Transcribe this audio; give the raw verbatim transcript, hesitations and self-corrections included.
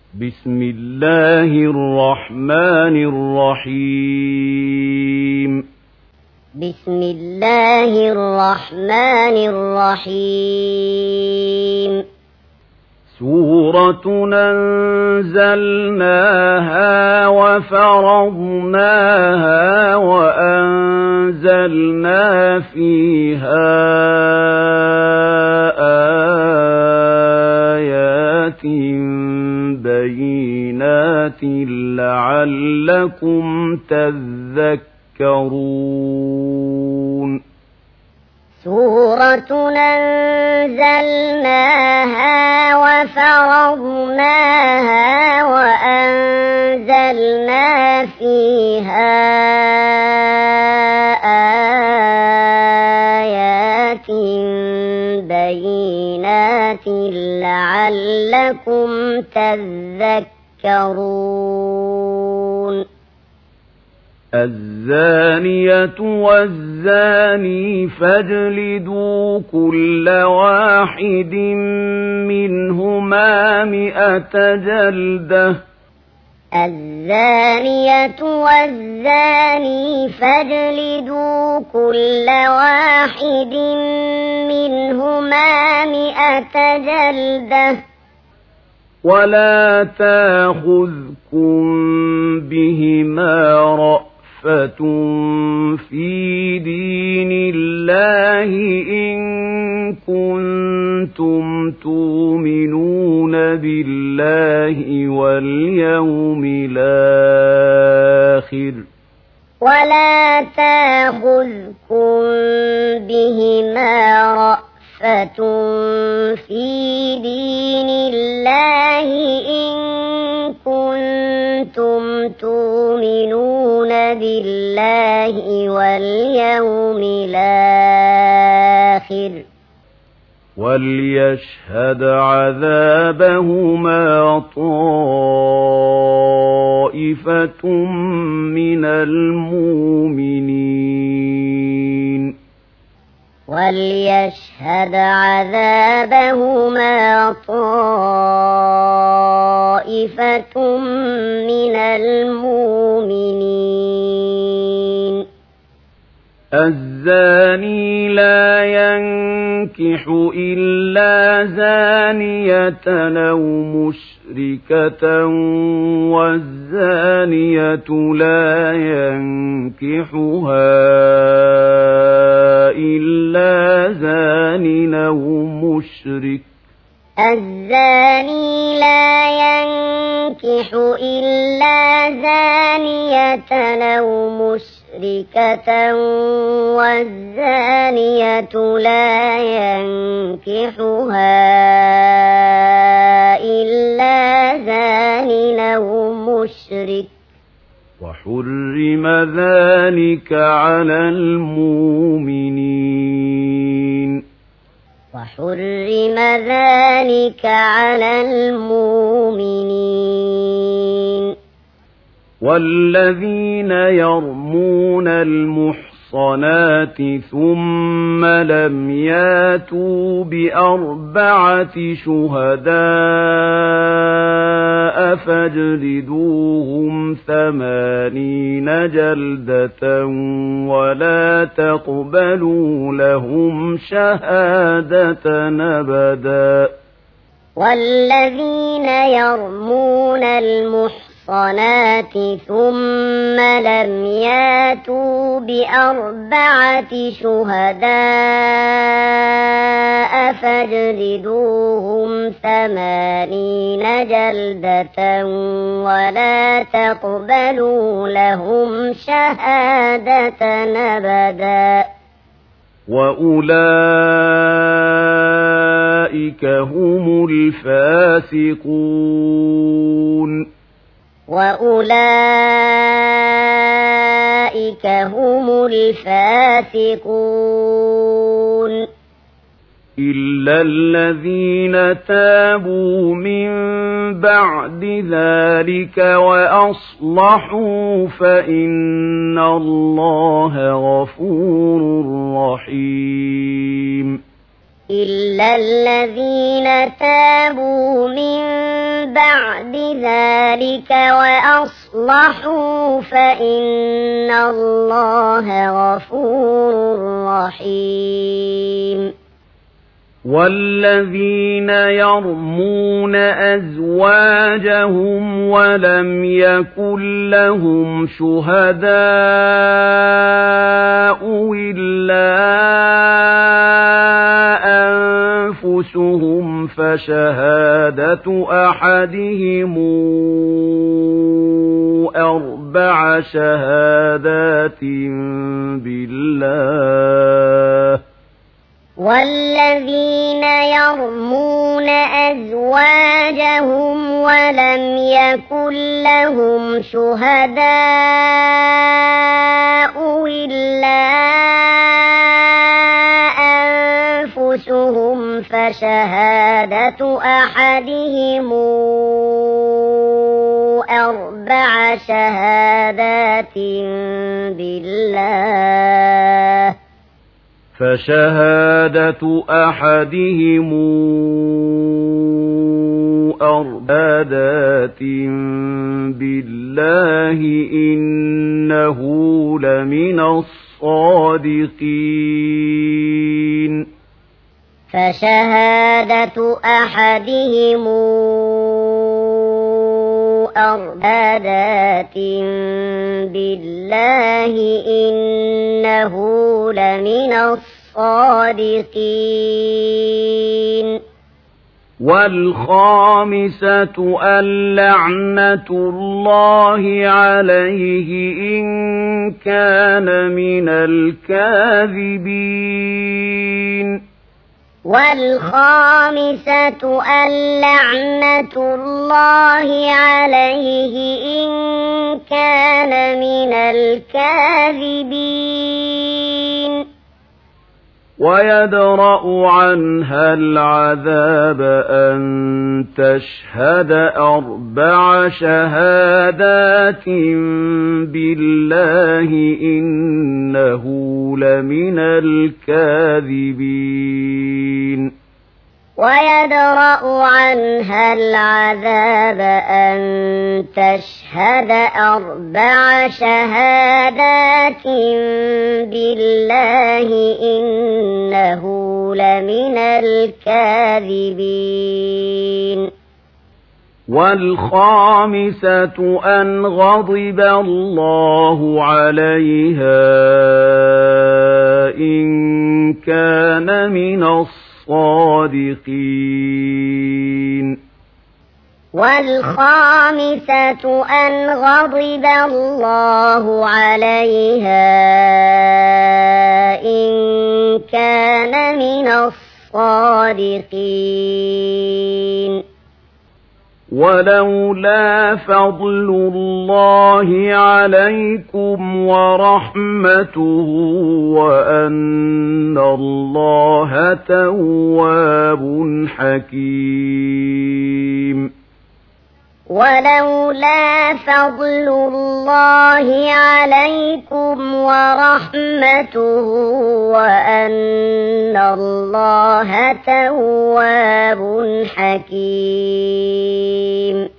بسم الله الرحمن الرحيم بسم الله الرحمن الرحيم سورة أنزلناها وفرضناها وأنزلنا فيها آيات بينات لعلكم تذكرون سورة أنزلناها وفرضناها وأنزلنا فيها آيات بينات لعلكم تذكرون الزانية والزاني فاجلدوا كل واحد منهما مئة جلدة الزانية والزاني فاجلدوا كل واحد منهما مئة جلدة ولا تاخذكم بهما رأفة في دين الله إن كنتم تؤمنون بالله واليوم الآخر ولا تاخذكم بهما رأفة في دين الله إن كنتم تؤمنون بالله واليوم الآخر وليشهد عذابهما طائفة من المؤمنين وليشهد عذابهما طائفة من المؤمنين الزاني لا ينكح إلا زانية أو مشركة والزانية لا ينكحها إلا زان أو مشرك الزاني لا ينكح إلا زانية أو مشركة والزانية لا ينكحها إلا زان أو مشرك وحرم ذلك على المؤمنين وحرم ذلك على المؤمنين والذين يرمون المحصنات ثم لم ياتوا بأربعة شهداء فاجلدوهم ثمانين جلدة ولا تقبلوا لهم شهادة أبدا والذين يرمون المحصنات ثم لم ياتوا بأربعة شهداء فاجلدوهم ثمانين جلدة ولا تقبلوا لهم شهادة أبدا وأولئك هم الفاسقون وأولئك هم الفاسقون إلا الذين تابوا من بعد ذلك وأصلحوا فإن الله غفور رحيم إلا الذين تابوا من بعد ذلك وأصلحوا فإن الله غفور رحيم والذين يرمون أزواجهم ولم يكن لهم شهداء إلا أنفسهم فشهادة أحدهم أربع شهادات بالله والذين يرمون أزواجهم ولم يكن لهم شهداء إلا أنفسهم فشهادة أحدهم أربع شهادات بالله فشهادة أحدهم أربعة بالله إنه لمن الصادقين فشهادة أحدهم أربعة بالله إنه لمن الصادقين والخامسة اللعنة الله عليه إن كان من الكاذبين والخامسة اللعنة الله عليه إن كان من الكاذبين ويدرأ عنها العذاب أن تشهد أربع شهادات بالله إنه لمن الكاذبين ويدرأ عنها العذاب أن تشهد أربع شهادات بالله إنه لمن الكاذبين والخامسة أن غضب الله عليها إن كان من الصالحين الصادقين والخامسة أن غضب الله عليها إن كان من الصادقين ولولا فضل الله عليكم ورحمته وأن الله تواب حكيم ولولا فضل الله عليكم ورحمته وأن الله تواب حكيم